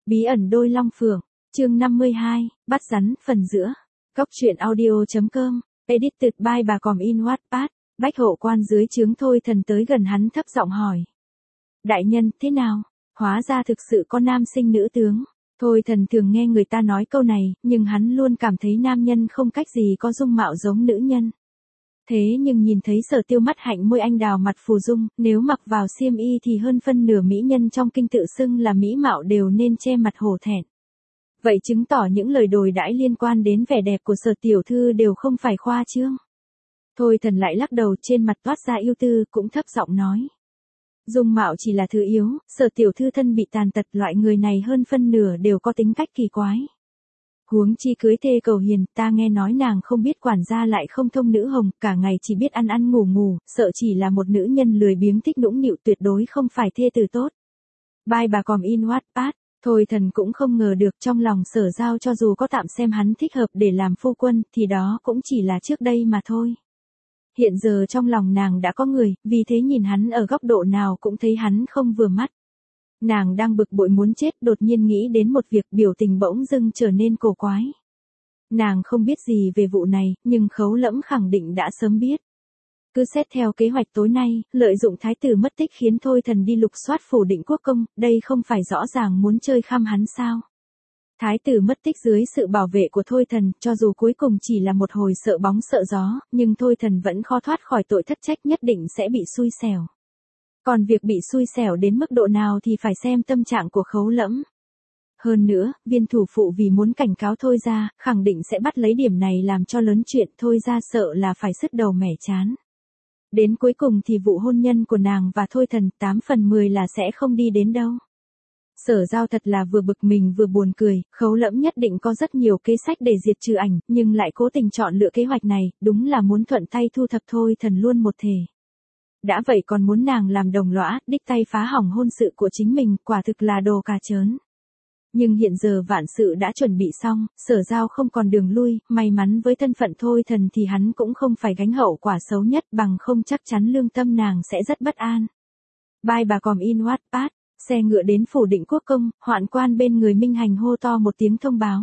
Bí ẩn đôi long phượng, chương 52, bắt rắn phần giữa. Cóc truyện audio.com, edited by bà Còm in Wattpad. Bách hộ quan dưới trướng Thôi Thần tới gần hắn thấp giọng hỏi. Đại nhân, thế nào? Hóa ra thực sự có nam sinh nữ tướng. Thôi Thần thường nghe người ta nói câu này, nhưng hắn luôn cảm thấy nam nhân không cách gì có dung mạo giống nữ nhân. Thế nhưng nhìn thấy Sở Tiêu mắt hạnh môi anh đào mặt phù dung, nếu mặc vào xiêm y thì hơn phân nửa mỹ nhân trong kinh tự xưng là mỹ mạo đều nên che mặt hổ thẹn. Vậy chứng tỏ những lời đồn đãi liên quan đến vẻ đẹp của Sở tiểu thư đều không phải khoa trương. Thôi Thần lại lắc đầu, trên mặt toát ra ưu tư, cũng thấp giọng nói. Dung mạo chỉ là thứ yếu, Sở tiểu thư thân bị tàn tật, loại người này hơn phân nửa đều có tính cách kỳ quái. Huống chi cưới thê cầu hiền, ta nghe nói nàng không biết quản gia lại không thông nữ hồng, cả ngày chỉ biết ăn ăn ngủ ngủ, sợ chỉ là một nữ nhân lười biếng thích nũng nịu, tuyệt đối không phải thê tử tốt. Bye bà Còm in Wattpad. Thôi Thần cũng không ngờ được trong lòng Sở Giao cho dù có tạm xem hắn thích hợp để làm phu quân, thì đó cũng chỉ là trước đây mà thôi. Hiện giờ trong lòng nàng đã có người, vì thế nhìn hắn ở góc độ nào cũng thấy hắn không vừa mắt. Nàng đang bực bội muốn chết, đột nhiên nghĩ đến một việc, biểu tình bỗng dưng trở nên cổ quái. Nàng không biết gì về vụ này, nhưng Khấu Lẫm khẳng định đã sớm biết. Cứ xét theo kế hoạch tối nay, lợi dụng thái tử mất tích khiến Thôi Thần đi lục soát phủ Định Quốc công, đây không phải rõ ràng muốn chơi khăm hắn sao? Thái tử mất tích dưới sự bảo vệ của Thôi Thần, cho dù cuối cùng chỉ là một hồi sợ bóng sợ gió, nhưng Thôi Thần vẫn khó thoát khỏi tội thất trách, nhất định sẽ bị xui xẻo. Còn việc bị xui xẻo đến mức độ nào thì phải xem tâm trạng của Khấu Lẫm. Hơn nữa, viên thủ phụ vì muốn cảnh cáo Thôi gia, khẳng định sẽ bắt lấy điểm này làm cho lớn chuyện, Thôi gia sợ là phải sứt đầu mẻ trán. Đến cuối cùng thì vụ hôn nhân của nàng và Thôi Thần 8 phần 10 là sẽ không đi đến đâu. Sở Giao thật là vừa bực mình vừa buồn cười, Khấu Lẫm nhất định có rất nhiều kế sách để diệt trừ ảnh, nhưng lại cố tình chọn lựa kế hoạch này, đúng là muốn thuận tay thu thập Thôi Thần luôn một thể. Đã vậy còn muốn nàng làm đồng lõa, đích tay phá hỏng hôn sự của chính mình, quả thực là đồ cà chớn. Nhưng hiện giờ vạn sự đã chuẩn bị xong, Sở Giao không còn đường lui, may mắn với thân phận Thôi Thần thì hắn cũng không phải gánh hậu quả xấu nhất, bằng không chắc chắn lương tâm nàng sẽ rất bất an. Bye bà Còm in Wattpad. Xe ngựa đến phủ Định Quốc công, hoạn quan bên người Minh Hành hô to một tiếng thông báo.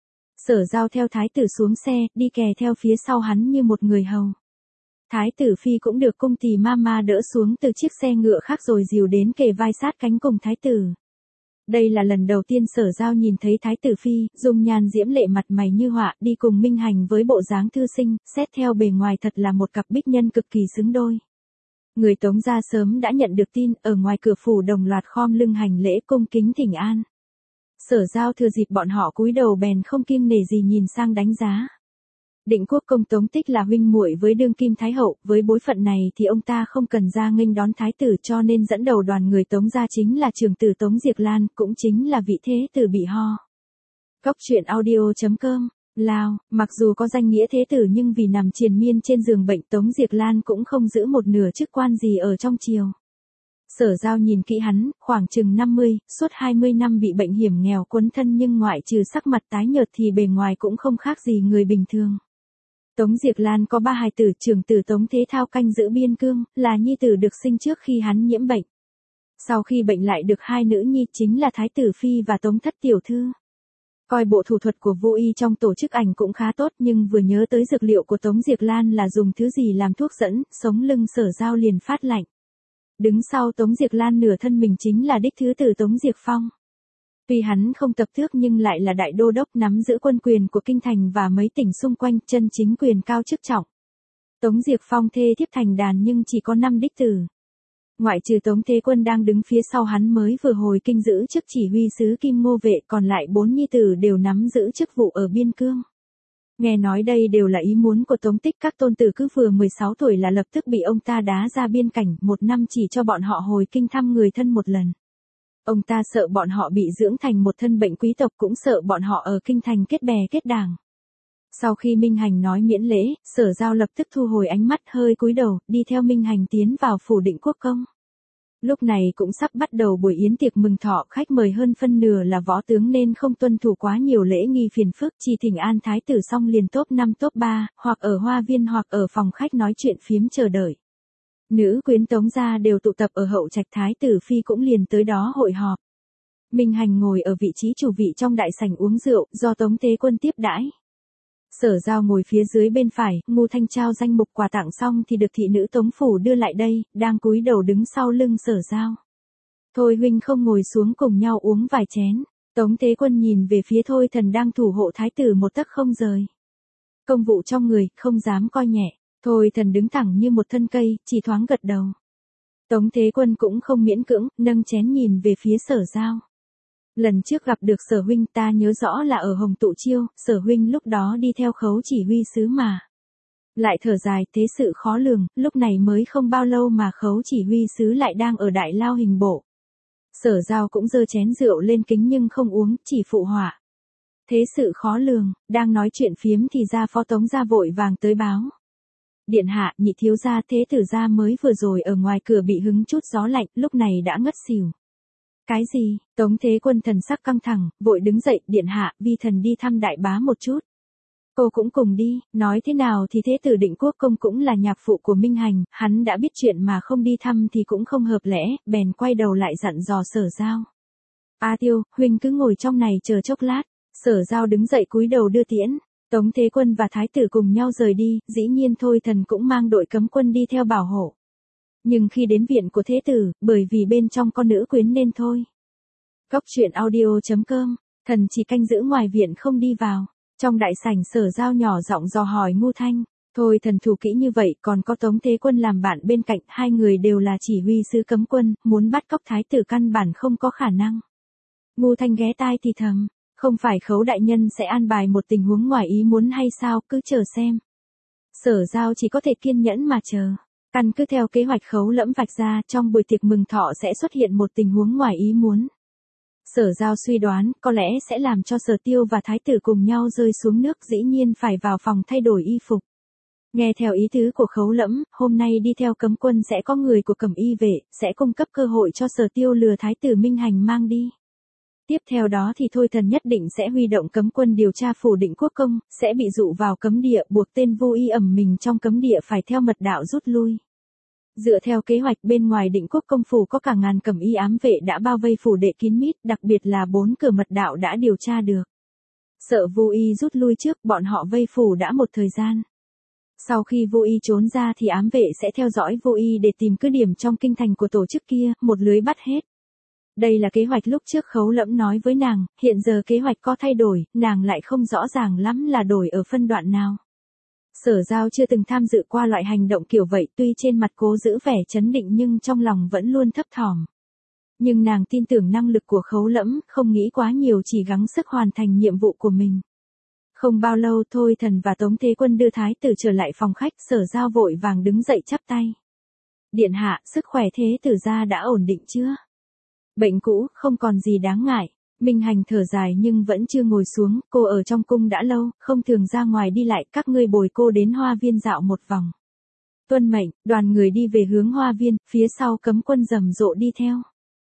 Sở Giao theo thái tử xuống xe, đi kè theo phía sau hắn như một người hầu. Thái tử phi cũng được cung tỳ mama đỡ xuống từ chiếc xe ngựa khác rồi dìu đến kề vai sát cánh cùng thái tử. Đây là lần đầu tiên Sở Giao nhìn thấy thái tử phi, dung nhan diễm lệ mặt mày như họa, đi cùng Minh Hành với bộ dáng thư sinh, xét theo bề ngoài thật là một cặp bích nhân cực kỳ xứng đôi. Người Tống gia sớm đã nhận được tin, ở ngoài cửa phủ đồng loạt khom lưng hành lễ cung kính thỉnh an. Sở Giao thừa dịp bọn họ cúi đầu bèn không kiêng nể gì nhìn sang đánh giá. Định Quốc công Tống Tích là huynh muội với đương kim thái hậu, với bối phận này thì ông ta không cần ra nghênh đón thái tử, cho nên dẫn đầu đoàn người Tống gia chính là trưởng tử Tống Diệc Lan, cũng chính là vị thế tử bị ho. Cóc truyện audio.com. Lao, mặc dù có danh nghĩa thế tử nhưng vì nằm triền miên trên giường bệnh, Tống Diệc Lan cũng không giữ một nửa chức quan gì ở trong triều. Sở Giao nhìn kỹ hắn, khoảng chừng 50, suốt 20 năm bị bệnh hiểm nghèo quấn thân nhưng ngoại trừ sắc mặt tái nhợt thì bề ngoài cũng không khác gì người bình thường. Tống Diệc Lan có 3 hài tử, trưởng tử Tống Thế Thao canh giữ biên cương, là nhi tử được sinh trước khi hắn nhiễm bệnh. Sau khi bệnh lại được 2 nữ nhi chính là Thái tử Phi và Tống Thất Tiểu Thư. Coi bộ thủ thuật của vô y trong tổ chức ảnh cũng khá tốt, nhưng vừa nhớ tới dược liệu của Tống Diệc Lan là dùng thứ gì làm thuốc dẫn, sống lưng Sở Giao liền phát lạnh. Đứng sau Tống Diệc Lan nửa thân mình chính là đích thứ tử Tống Diệc Phong. Tuy hắn không tập tước nhưng lại là đại đô đốc nắm giữ quân quyền của kinh thành và mấy tỉnh xung quanh, chân chính quyền cao chức trọng. Tống Diệc Phong thê thiếp thành đàn nhưng chỉ có 5 đích tử. Ngoại trừ Tống Thế Quân đang đứng phía sau hắn mới vừa hồi kinh giữ chức chỉ huy sứ Kim Ngô Vệ, còn lại 4 nhi tử đều nắm giữ chức vụ ở biên cương. Nghe nói đây đều là ý muốn của Tống Tích, các tôn tử cứ vừa 16 tuổi là lập tức bị ông ta đá ra biên cảnh, 1 năm chỉ cho bọn họ hồi kinh thăm người thân một lần. Ông ta sợ bọn họ bị dưỡng thành một thân bệnh quý tộc, cũng sợ bọn họ ở kinh thành kết bè kết đảng. Sau khi Minh Hành nói miễn lễ, Sở Giao lập tức thu hồi ánh mắt, hơi cúi đầu, đi theo Minh Hành tiến vào phủ Định Quốc công. Lúc này cũng sắp bắt đầu buổi yến tiệc mừng thọ, khách mời hơn phân nửa là võ tướng nên không tuân thủ quá nhiều lễ nghi phiền phức, chỉ thỉnh an thái tử xong liền top 5 top 3, hoặc ở hoa viên hoặc ở phòng khách nói chuyện phiếm chờ đợi. Nữ quyến Tống gia đều tụ tập ở hậu trạch, thái tử phi cũng liền tới đó hội họp. Minh Hành ngồi ở vị trí chủ vị trong đại sảnh uống rượu, do Tống Thế Quân tiếp đãi. Sở Giao ngồi phía dưới bên phải, Ngô Thanh trao danh mục quà tặng xong thì được thị nữ Tống phủ đưa lại đây, đang cúi đầu đứng sau lưng Sở Giao. Thôi huynh không ngồi xuống cùng nhau uống vài chén. Tống Thế Quân nhìn về phía Thôi Thần đang thủ hộ thái tử một tấc không rời. Công vụ trong người, không dám coi nhẹ. Thôi Thần đứng thẳng như một thân cây, chỉ thoáng gật đầu. Tống Thế Quân cũng không miễn cưỡng, nâng chén nhìn về phía Sở Giao. Lần trước gặp được Sở huynh ta nhớ rõ là ở Hồng Tụ Chiêu, Sở huynh lúc đó đi theo Khấu chỉ huy sứ mà. Lại thở dài, thế sự khó lường, lúc này mới không bao lâu mà Khấu chỉ huy sứ lại đang ở Đại Lao Hình Bộ. Sở Giao cũng giơ chén rượu lên kính nhưng không uống, chỉ phụ họa. Thế sự khó lường, đang nói chuyện phiếm thì gia phó Tống gia vội vàng tới báo. Điện hạ, nhị thiếu gia thế tử gia mới vừa rồi ở ngoài cửa bị hứng chút gió lạnh, lúc này đã ngất xỉu. Cái gì? Tống Thế Quân thần sắc căng thẳng, vội đứng dậy, điện hạ, vi thần đi thăm đại bá một chút. Cô cũng cùng đi, nói thế nào thì thế tử Định Quốc công cũng là nhạc phụ của Minh Hành, hắn đã biết chuyện mà không đi thăm thì cũng không hợp lẽ, bèn quay đầu lại dặn dò Sở Giao. A Tiêu, huynh cứ ngồi trong này chờ chốc lát. Sở Giao đứng dậy cúi đầu đưa tiễn. Tống Thế Quân và thái tử cùng nhau rời đi, dĩ nhiên Thôi Thần cũng mang đội cấm quân đi theo bảo hộ. Nhưng khi đến viện của thế tử, bởi vì bên trong có nữ quyến nên thôi. Góc truyện audio.com, thần chỉ canh giữ ngoài viện không đi vào. Trong đại sảnh Sở Giao nhỏ giọng dò hỏi Ngô Thanh. Thôi Thần thủ kỹ như vậy, còn có Tống Thế Quân làm bạn bên cạnh, hai người đều là chỉ huy sứ cấm quân, muốn bắt cóc thái tử căn bản không có khả năng. Ngô Thanh ghé tai thì thầm, không phải Khấu đại nhân sẽ an bài một tình huống ngoài ý muốn hay sao, cứ chờ xem. Sở Giao chỉ có thể kiên nhẫn mà chờ. Căn cứ theo kế hoạch Khấu lẫm vạch ra, trong buổi tiệc mừng thọ sẽ xuất hiện một tình huống ngoài ý muốn. Sở Giao suy đoán, có lẽ sẽ làm cho Sở Tiêu và thái tử cùng nhau rơi xuống nước, dĩ nhiên phải vào phòng thay đổi y phục. Nghe theo ý tứ của Khấu lẫm, hôm nay đi theo cấm quân sẽ có người của Cẩm Y vệ, sẽ cung cấp cơ hội cho Sở Tiêu lừa thái tử Minh Hành mang đi. Tiếp theo đó thì Thôi Thần nhất định sẽ huy động cấm quân điều tra phủ Định Quốc công, sẽ bị dụ vào cấm địa, buộc tên vô y ẩn mình trong cấm địa phải theo mật đạo rút lui. Dựa theo kế hoạch bên ngoài Định Quốc công phủ có cả ngàn Cẩm Y ám vệ đã bao vây phủ đệ kín mít, đặc biệt là 4 cửa mật đạo đã điều tra được. Sợ vô y rút lui trước, bọn họ vây phủ đã một thời gian. Sau khi vô y trốn ra thì ám vệ sẽ theo dõi vô y để tìm cứ điểm trong kinh thành của tổ chức kia, một lưới bắt hết. Đây là kế hoạch lúc trước Khấu lẫm nói với nàng, hiện giờ kế hoạch có thay đổi, nàng lại không rõ ràng lắm là đổi ở phân đoạn nào. Sở Giao chưa từng tham dự qua loại hành động kiểu vậy, tuy trên mặt cố giữ vẻ trấn định nhưng trong lòng vẫn luôn thấp thỏm. Nhưng nàng tin tưởng năng lực của Khấu lẫm, không nghĩ quá nhiều, chỉ gắng sức hoàn thành nhiệm vụ của mình. Không bao lâu Thôi Thần và Tống Thế Quân đưa thái tử trở lại phòng khách, Sở Giao vội vàng đứng dậy chắp tay. Điện hạ, sức khỏe thế tử gia đã ổn định chưa? Bệnh cũ, không còn gì đáng ngại. Minh Hành thở dài nhưng vẫn chưa ngồi xuống, cô ở trong cung đã lâu, không thường ra ngoài đi lại, các ngươi bồi cô đến hoa viên dạo một vòng. Tuân mệnh, đoàn người đi về hướng hoa viên, phía sau cấm quân rầm rộ đi theo.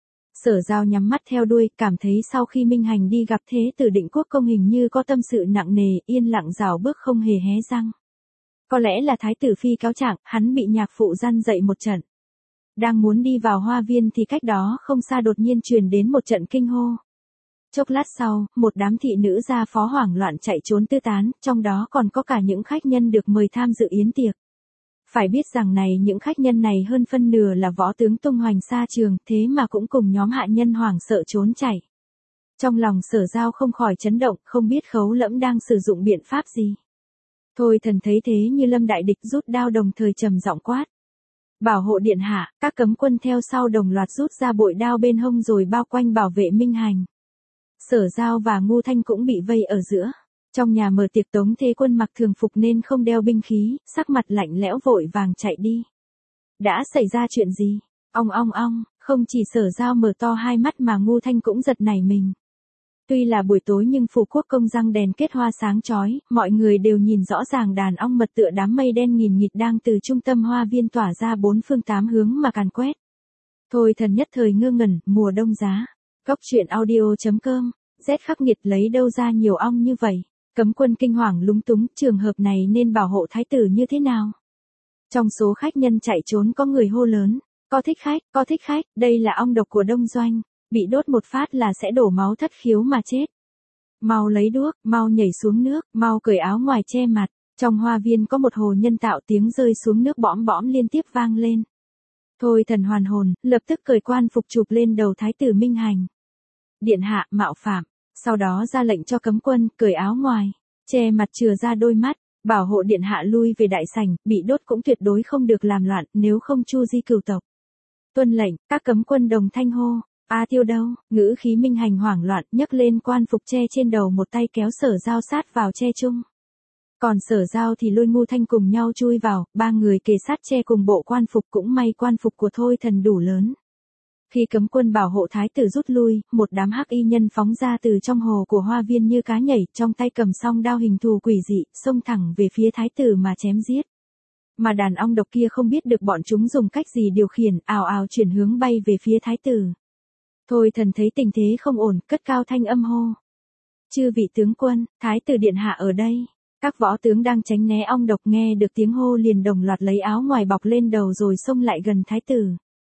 Sở Giao nhắm mắt theo đuôi, cảm thấy sau khi Minh Hành đi gặp thế tử Định Quốc công hình như có tâm sự nặng nề, yên lặng rảo bước không hề hé răng. Có lẽ là thái tử phi cáo trạng, hắn bị nhạc phụ gian dậy một trận. Đang muốn đi vào hoa viên thì cách đó không xa đột nhiên truyền đến một trận kinh hô. Chốc lát sau, một đám thị nữ gia phó hoảng loạn chạy trốn tứ tán, trong đó còn có cả những khách nhân được mời tham dự yến tiệc. Phải biết rằng những khách nhân này hơn phân nửa là võ tướng tung hoành xa trường, thế mà cũng cùng nhóm hạ nhân hoảng sợ trốn chạy. Trong lòng Sở Giao không khỏi chấn động, không biết Khấu lẫm đang sử dụng biện pháp gì. Thôi Thần thấy thế như lâm đại địch, rút đao đồng thời trầm giọng quát. Bảo hộ điện hạ, các cấm quân theo sau đồng loạt rút ra bội đao bên hông rồi bao quanh bảo vệ Minh Hành. Sở Giao và Ngô Thanh cũng bị vây ở giữa. Trong nhà mở tiệc Tống Thế Quân mặc thường phục nên không đeo binh khí, sắc mặt lạnh lẽo vội vàng chạy đi. Đã xảy ra chuyện gì? Ong, không chỉ Sở Giao mở to hai mắt mà Ngô Thanh cũng giật nảy mình. Tuy là buổi tối nhưng phủ quốc công răng đèn kết hoa sáng chói, mọi người đều nhìn rõ ràng đàn ong mật tựa đám mây đen nghìn nghịt đang từ trung tâm hoa viên tỏa ra bốn phương tám hướng mà càn quét. Thôi Thần nhất thời ngơ ngẩn, mùa đông giá. Góc truyện audio.com, rét khắc nghiệt lấy đâu ra nhiều ong như vậy. Cấm quân kinh hoàng lúng túng, trường hợp này nên bảo hộ thái tử như thế nào? Trong số khách nhân chạy trốn có người hô lớn, có thích khách, đây là ong độc của Đông Doanh. bị đốt một phát là sẽ đổ máu thất khiếu mà chết. Mau lấy đuốc, mau nhảy xuống nước, mau cởi áo ngoài che mặt. Trong hoa viên có một hồ nhân tạo, tiếng rơi xuống nước bõm bõm liên tiếp vang lên. Thôi Thần hoàn hồn, lập tức cởi quan phục chụp lên đầu thái tử Minh Hành. Điện hạ mạo phạm, sau đó ra lệnh cho cấm quân cởi áo ngoài, che mặt chừa ra đôi mắt, bảo hộ điện hạ lui về đại sảnh, bị đốt cũng tuyệt đối không được làm loạn, nếu không chu di cửu tộc. Tuân lệnh, các cấm quân đồng thanh hô. A Tiêu đâu? Ngữ khí Minh Hành hoảng loạn, nhấc lên quan phục che trên đầu, một tay kéo Sở Giao sát vào che chung. Còn Sở Giao thì lôi Ngu Thanh cùng nhau chui vào, ba người kề sát che cùng bộ quan phục, cũng may quan phục của Thôi Thần đủ lớn. Khi cấm quân bảo hộ thái tử rút lui, một đám hắc y nhân phóng ra từ trong hồ của hoa viên như cá nhảy, trong tay cầm song đao hình thù quỷ dị, xông thẳng về phía thái tử mà chém giết. Mà đàn ong độc kia không biết được bọn chúng dùng cách gì điều khiển, ào ào chuyển hướng bay về phía thái tử. Thôi Thần thấy tình thế không ổn, cất cao thanh âm hô. Chư vị tướng quân, thái tử điện hạ ở đây. Các võ tướng đang tránh né ong độc nghe được tiếng hô liền đồng loạt lấy áo ngoài bọc lên đầu rồi xông lại gần thái tử.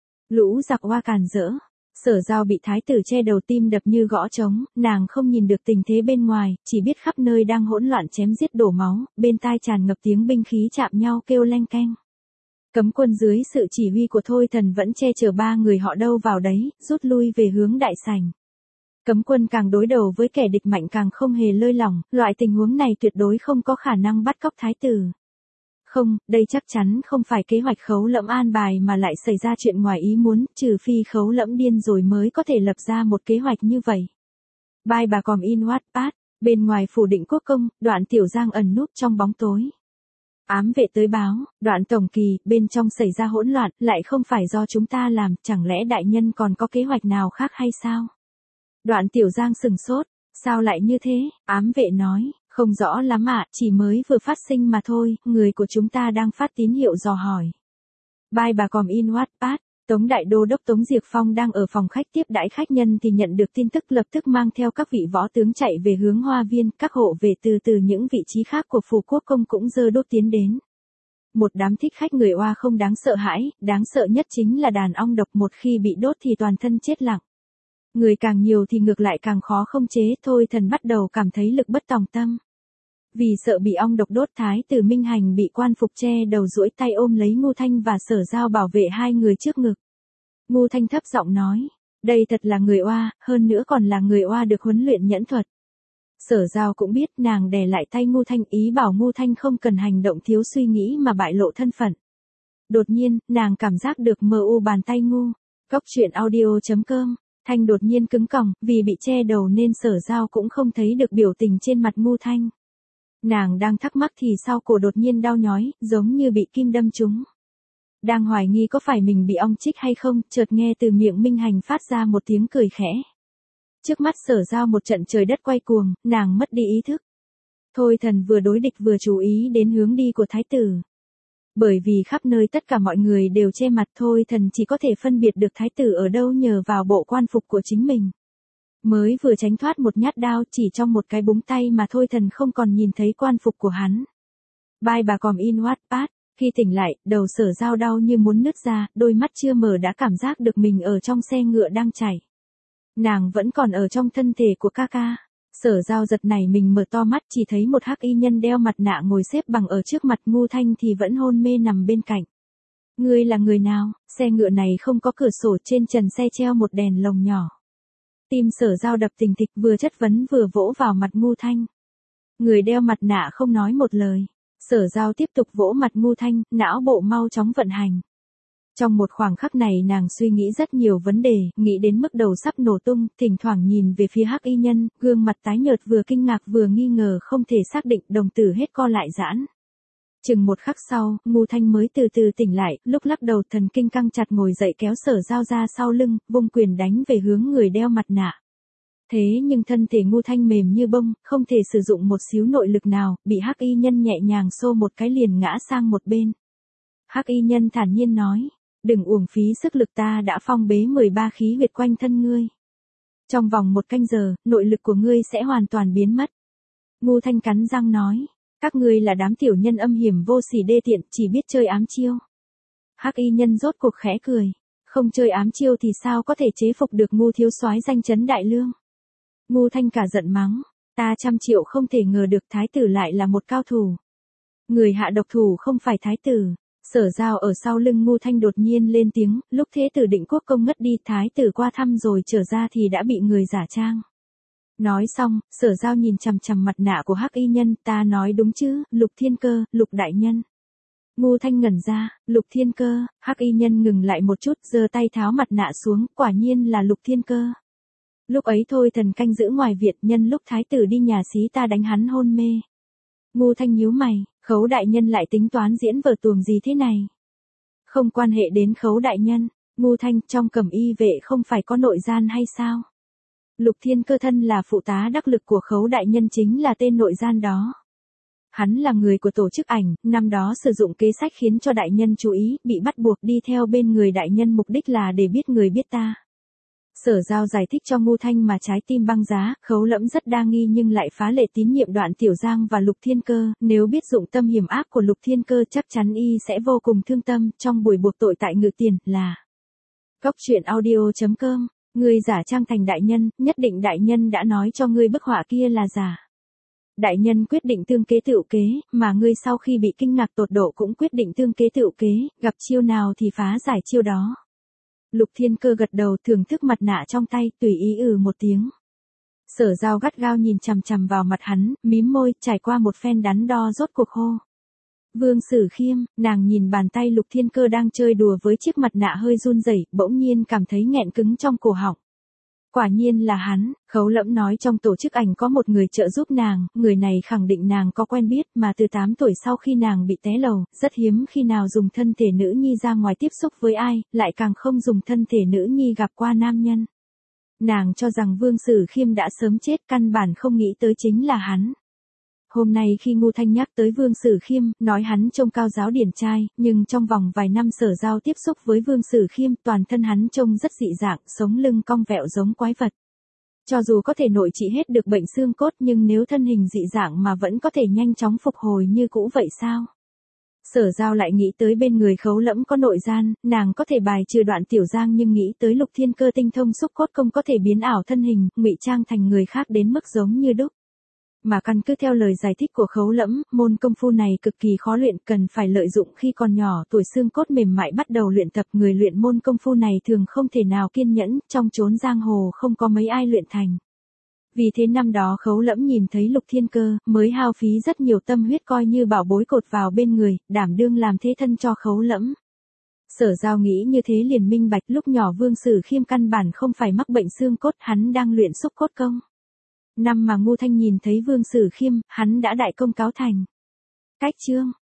Lũ giặc oa càn rỡ. Sở Giao bị thái tử che đầu, tim đập như gõ trống, nàng không nhìn được tình thế bên ngoài, chỉ biết khắp nơi đang hỗn loạn chém giết đổ máu, bên tai tràn ngập tiếng binh khí chạm nhau kêu leng keng. Cấm quân dưới sự chỉ huy của Thôi Thần vẫn che chở ba người họ đâu vào đấy, rút lui về hướng đại sảnh. Cấm quân càng đối đầu với kẻ địch mạnh càng không hề lơi lỏng, loại tình huống này tuyệt đối không có khả năng bắt cóc thái tử. Không, đây chắc chắn không phải kế hoạch Khấu Lẫm an bài mà lại xảy ra chuyện ngoài ý muốn, trừ phi Khấu Lẫm điên rồi mới có thể lập ra một kế hoạch như vậy. Bai bà còm in Wattpad, bên ngoài phủ Định Quốc công, Đoạn Tiểu Giang ẩn núp trong bóng tối. Ám vệ tới báo, Đoạn tổng kỳ, bên trong xảy ra hỗn loạn, lại không phải do chúng ta làm, chẳng lẽ đại nhân còn có kế hoạch nào khác hay sao? Đoạn Tiểu Giang sừng sốt, sao lại như thế? Ám vệ nói, không rõ lắm ạ, chỉ mới vừa phát sinh mà thôi, người của chúng ta đang phát tín hiệu dò hỏi. Bai bà còm in Wattpad, Tống Đại Đô đốc Tống Diệp Phong đang ở phòng khách tiếp đãi khách nhân thì nhận được tin tức, lập tức mang theo các vị võ tướng chạy về hướng hoa viên, các hộ vệ từ những vị trí khác của phủ quốc công cũng giơ đốt tiến đến. Một đám thích khách người oa không đáng sợ hãi, đáng sợ nhất chính là đàn ong độc, một khi bị đốt thì toàn thân chết lặng. Người càng nhiều thì ngược lại càng khó không chế. Thôi Thần bắt đầu cảm thấy lực bất tòng tâm. Vì sợ bị ong độc đốt, thái tử Minh Hành bị quan phục che đầu, duỗi tay ôm lấy Ngu Thanh và Sở Giao bảo vệ hai người trước ngực. Ngu Thanh thấp giọng nói, đây thật là người oa, hơn nữa còn là người oa được huấn luyện nhẫn thuật. Sở Giao cũng biết, nàng đè lại tay Ngu Thanh, ý bảo Ngu Thanh không cần hành động thiếu suy nghĩ mà bại lộ thân phận. Đột nhiên, nàng cảm giác được mờ u bàn tay Ngu. Góc truyện audio.com. Thanh đột nhiên cứng còng, vì bị che đầu nên Sở Giao cũng không thấy được biểu tình trên mặt Ngu Thanh. Nàng đang thắc mắc thì sau cổ đột nhiên đau nhói, giống như bị kim đâm trúng. Đang hoài nghi có phải mình bị ong chích hay không, chợt nghe từ miệng Minh Hành phát ra một tiếng cười khẽ. Trước mắt Sở Giao một trận trời đất quay cuồng, nàng mất đi ý thức. Thôi Thần vừa đối địch vừa chú ý đến hướng đi của thái tử. Bởi vì khắp nơi tất cả mọi người đều che mặt, Thôi Thần chỉ có thể phân biệt được thái tử ở đâu nhờ vào bộ quan phục của chính mình. Mới vừa tránh thoát một nhát đao, chỉ trong một cái búng tay mà Thôi Thần không còn nhìn thấy quan phục của hắn. Bai bà còm in Wattpad, khi tỉnh lại, đầu Sở Giao đau như muốn nứt ra, đôi mắt chưa mở đã cảm giác được mình ở trong xe ngựa đang chạy. Nàng vẫn còn ở trong thân thể của ca ca. Sở Giao giật nảy mình mở to mắt, chỉ thấy một hắc y nhân đeo mặt nạ ngồi xếp bằng ở trước mặt. Ngu Thanh thì vẫn hôn mê nằm bên cạnh. Ngươi là người nào? Xe ngựa này không có cửa sổ, trên trần xe treo một đèn lồng nhỏ. Tim Sở Giao đập thình thịch, vừa chất vấn vừa vỗ vào mặt Ngu Thanh. Người đeo mặt nạ không nói một lời. Sở Giao tiếp tục vỗ mặt Ngu Thanh, não bộ mau chóng vận hành. Trong một khoảng khắc này nàng suy nghĩ rất nhiều vấn đề, nghĩ đến mức đầu sắp nổ tung, thỉnh thoảng nhìn về phía hắc y nhân, gương mặt tái nhợt, vừa kinh ngạc vừa nghi ngờ, không thể xác định, đồng tử hết co lại giãn. Chừng một khắc sau, Ngu Thanh mới từ từ tỉnh lại, lúc lắc đầu thần kinh căng chặt ngồi dậy kéo Sở Giao ra sau lưng, vung quyền đánh về hướng người đeo mặt nạ. Thế nhưng thân thể Ngu Thanh mềm như bông, không thể sử dụng một xíu nội lực nào, bị hắc y nhân nhẹ nhàng xô một cái liền ngã sang một bên. Hắc y nhân thản nhiên nói, đừng uổng phí sức lực, ta đã phong bế 13 khí huyệt quanh thân ngươi. Trong vòng 1 canh giờ, nội lực của ngươi sẽ hoàn toàn biến mất. Ngu Thanh cắn răng nói, các ngươi là đám tiểu nhân âm hiểm vô sỉ đê tiện, chỉ biết chơi ám chiêu. Hắc y nhân rốt cuộc khẽ cười. Không chơi ám chiêu thì sao có thể chế phục được ngu thiếu soái danh chấn đại lương. Ngu Thanh cả giận mắng, ta 100 triệu không thể ngờ được thái tử lại là một cao thủ. Người hạ độc thủ không phải thái tử. Sở Giao ở sau lưng Ngu Thanh đột nhiên lên tiếng, lúc thế tử Định Quốc công ngất đi, thái tử qua thăm rồi trở ra thì đã bị người giả trang. Nói xong, Sở Giao nhìn chằm chằm mặt nạ của Hắc Y Nhân, ta nói đúng chứ, Lục Thiên Cơ, Lục đại nhân. Ngu Thanh ngẩn ra, Lục Thiên Cơ, Hắc Y Nhân ngừng lại một chút, giơ tay tháo mặt nạ xuống, quả nhiên là Lục Thiên Cơ. Lúc ấy thôi thần canh giữ ngoài viện, nhân lúc thái tử đi nhà xí ta đánh hắn hôn mê. Ngu Thanh nhíu mày, Khấu đại nhân lại tính toán diễn vở tuồng gì thế này? Không quan hệ đến Khấu đại nhân, Ngu Thanh, trong cẩm y vệ không phải có nội gian hay sao? Lục Thiên Cơ thân là phụ tá đắc lực của Khấu đại nhân, chính là tên nội gian đó. Hắn là người của tổ chức ảnh, năm đó sử dụng kế sách khiến cho đại nhân chú ý, bị bắt buộc đi theo bên người đại nhân, mục đích là để biết người biết ta. Sở Giao giải thích cho Ngu Thanh mà trái tim băng giá, Khấu Lẫm rất đa nghi nhưng lại phá lệ tín nhiệm Đoạn Tiểu Giang và Lục Thiên Cơ, nếu biết dụng tâm hiểm ác của Lục Thiên Cơ chắc chắn y sẽ vô cùng thương tâm. Trong buổi buộc tội tại Ngự Tiền là Cóc truyện audio.com, ngươi giả trang thành đại nhân, nhất định đại nhân đã nói cho ngươi bức họa kia là giả. Đại nhân quyết định tương kế tựu kế, mà ngươi sau khi bị kinh ngạc tột độ cũng quyết định tương kế tựu kế, gặp chiêu nào thì phá giải chiêu đó. Lục Thiên Cơ gật đầu, thưởng thức mặt nạ trong tay, tùy ý một tiếng. Sở Giao gắt gao nhìn chằm chằm vào mặt hắn, mím môi, trải qua một phen đắn đo rốt cuộc hô. Vương Sử Khiêm, nàng nhìn bàn tay Lục Thiên Cơ đang chơi đùa với chiếc mặt nạ hơi run rẩy, bỗng nhiên cảm thấy nghẹn cứng trong cổ họng. Quả nhiên là hắn, Khấu Lẫm nói trong tổ chức ảnh có một người trợ giúp nàng, người này khẳng định nàng có quen biết, mà từ 8 tuổi sau khi nàng bị té lầu, rất hiếm khi nào dùng thân thể nữ nhi ra ngoài tiếp xúc với ai, lại càng không dùng thân thể nữ nhi gặp qua nam nhân. Nàng cho rằng Vương Sử Khiêm đã sớm chết, căn bản không nghĩ tới chính là hắn. Hôm nay khi Ngu Thanh nhắc tới Vương Sử Khiêm, nói hắn trông cao giáo điển trai, nhưng trong vòng vài năm Sở Giao tiếp xúc với Vương Sử Khiêm, toàn thân hắn trông rất dị dạng, sống lưng cong vẹo giống quái vật. Cho dù có thể nội trị hết được bệnh xương cốt, nhưng nếu thân hình dị dạng mà vẫn có thể nhanh chóng phục hồi như cũ vậy sao? Sở Giao lại nghĩ tới bên người Khấu Lẫm có nội gian, nàng có thể bài trừ Đoạn Tiểu Giang, nhưng nghĩ tới Lục Thiên Cơ tinh thông xúc cốt công có thể biến ảo thân hình, ngụy trang thành người khác đến mức giống như đúc. Mà căn cứ theo lời giải thích của Khấu Lẫm, môn công phu này cực kỳ khó luyện, cần phải lợi dụng khi còn nhỏ, tuổi xương cốt mềm mại bắt đầu luyện tập. Người luyện môn công phu này thường không thể nào kiên nhẫn, trong chốn giang hồ không có mấy ai luyện thành. Vì thế năm đó Khấu Lẫm nhìn thấy Lục Thiên Cơ, mới hao phí rất nhiều tâm huyết coi như bảo bối cột vào bên người, đảm đương làm thế thân cho Khấu Lẫm. Sở Giao nghĩ như thế liền minh bạch, lúc nhỏ Vương Sử Khiêm căn bản không phải mắc bệnh xương cốt, hắn đang luyện xúc cốt công. Năm mà Ngu Thanh nhìn thấy Vương Sử Khiêm, hắn đã đại công cáo thành. Cách chương